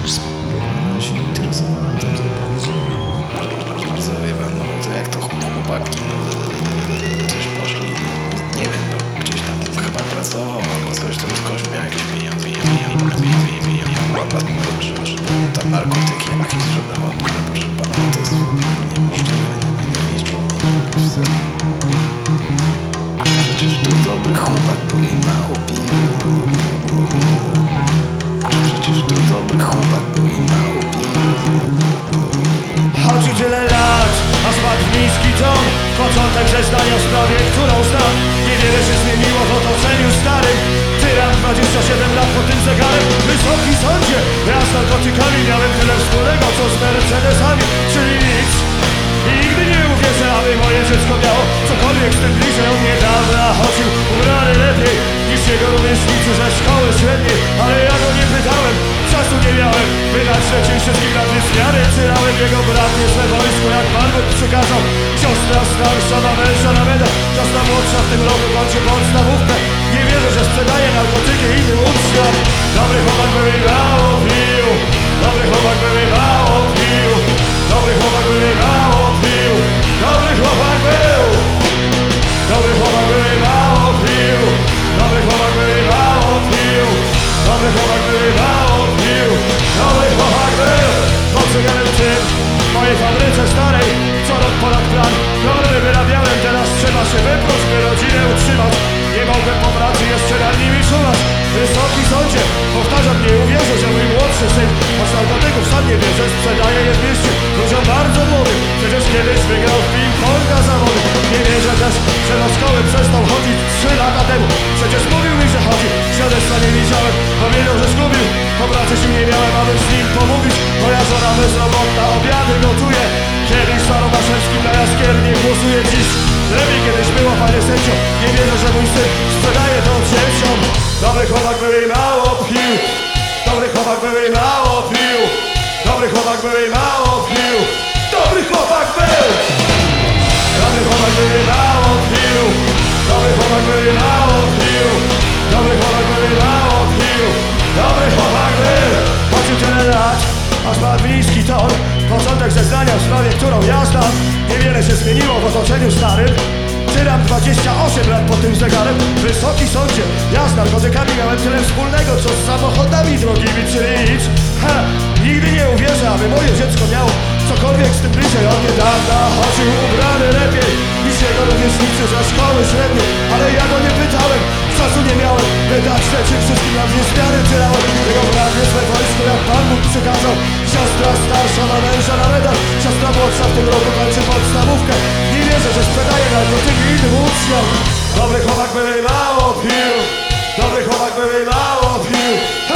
Ja się nie interesowałem tym, co powiedzieli. Bardzo wie pan, no to jak to chłopaki coś poszli, nie wiem, no gdzieś tam chyba pracował, albo coś tam skądś miał jakieś pieniądze, że tam narkotyki jakieś sprzedawał, proszę pana, to jest niemożliwe, nie człowiek. Przecież to dobry chłopak był i mało pił. Przecież to dobry chłopak był i mało pił. Chodzi tyle lat, a spadł w niski ton. Początek zeznania w sprawie, którą znam. Niewiele się zmieniło w otoczeniu starym. Tyran 27 lat po tym zegarem. Wysoki sądzie, ja z narkotykami miałem tyle wspólnego, co z Mercedesami, czyli nic. I nigdy nie uwierzę, aby moje dziecko miało cokolwiek z tym bliżej. On niedawna chodził ubrany lepiej niż jego rówieśnicy ze szkoły średniej. Ale ja go nie pytałem, czasu nie miałem. Wydać trzecim wszystkich na dwie zmiany. Cyrałem jego brat niezłe wojsko, jak Pan Bóg przykazał. Siostra starsza ma męża na medal. Siostra młodsza w tym roku kończy podstawówkę. Nie wierzę, że sprzedaje narkotyki innym uczniom. Dobry chłopak był i mało pił. Dobry chłopak był i mało pił. Dobry chłopak był i mało pił. Dobry chłopak był. Dobry chłopak był i mało pił. Dobry chłopak był i mało pił. Dobry chłopak był i mało pił. Dobry chłopak był. Pod zegarem tym w mojej fabryce starej co rok ponad plan. Normy wyrabiałem, teraz trzeba się wypróć, by rodzinę utrzymać. Nie mogłem po pracy jeszcze nad nimi czuwać. Wysoki sądzie, powtarzam, nie uwierzę, że mój młodszy syn choć narkotyków sam nie wie, że sprzedaje je w mieście ludziom bardzo młodym. Przecież kiedyś wygrał w ping-ponga zawody. Nie wierzę też, że do szkoły przestał chodzić 3 lata temu. Przecież mówił mi, że chodzi, świadectwa nie widziałem. Powiedział, że zgubił, po pracy się nie miałem, aby z nim pomówić. Moja żona bezrobotna obiady gotuje. Kiedyś z Faromaszewskim na jaskiernie głosuje dziś. Lepiej kiedyś było, panie sędzio. Nie wierzę, że mój syn sprzedaje to dzieciom. Dobry chłopak był i mało pił. Dobry chłopak był i mało pił. Dobry chłopak był i mało pił. Dobry chłopak był. Dobry chłopak był i mało pił. Dobry chłopak był i mało pił. Dobry chłopak był i mało pił. Dobry chłopak był. Chodził tyle lat, aż ma bliski ton. Początek zeznania w sprawie, którą ja znam. Niewiele się zmieniło w otoczeniu starym. Tyram 28 lat po tym zegarem. Wysoki sądzie, ja z narkotykami miałem tyle wspólnego, co z samochodami drogimi, czyli nic. Nigdy nie uwierzę, aby moje dziecko miało cokolwiek z tym bliżej. On niedawna chodził ubrany lepiej niż jego rówieśnicy ze szkoły średniej. Ale ja go nie pytałem, czasu nie miałem. Wydać trzecim wszystkim na dwie zmiany tyrałem. Jego brat niezłe wojsko, jak Pan Bóg przykazał. Siostra starsza ma męża na medal. Siostra młodsza w tym roku kończy podstawówkę. Nie wierzę, że sprzedaje narkotyki innym uczniom. Dobry chłopak był i mało pił. Dobry chłopak był i mało pił.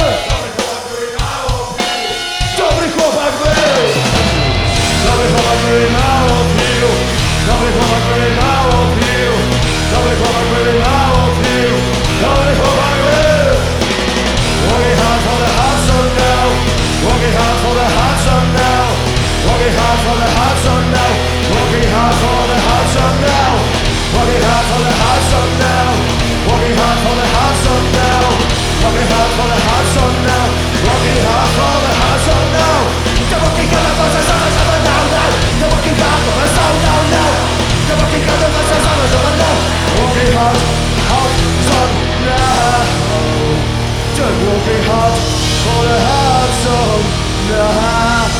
Dobry chłopak był. Dobry chłopak był i mało pił. Dobry chłopak był i mało pił. Dobry chłopak był i mało pił. Dobry chłopak był. Working hard for the hot sun now. Working hard for the hot sun now. Working hard for the hot sun now. Working hard for the hot sun now. Working hard for the hot sun now. Working hard for the hot sun now. Working hard for the hot sun now. Working hard for the hot sun now. The working hard for the hot sun now. The working hard for the sun now. The working hard for the sun now. Working hard, hot sun now. The working hard for the hot sun now.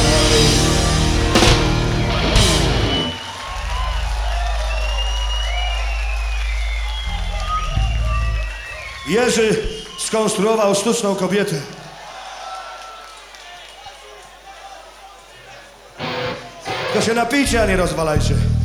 Jerzy skonstruował sztuczną kobietę. Tylko się napijcie, a nie rozwalajcie.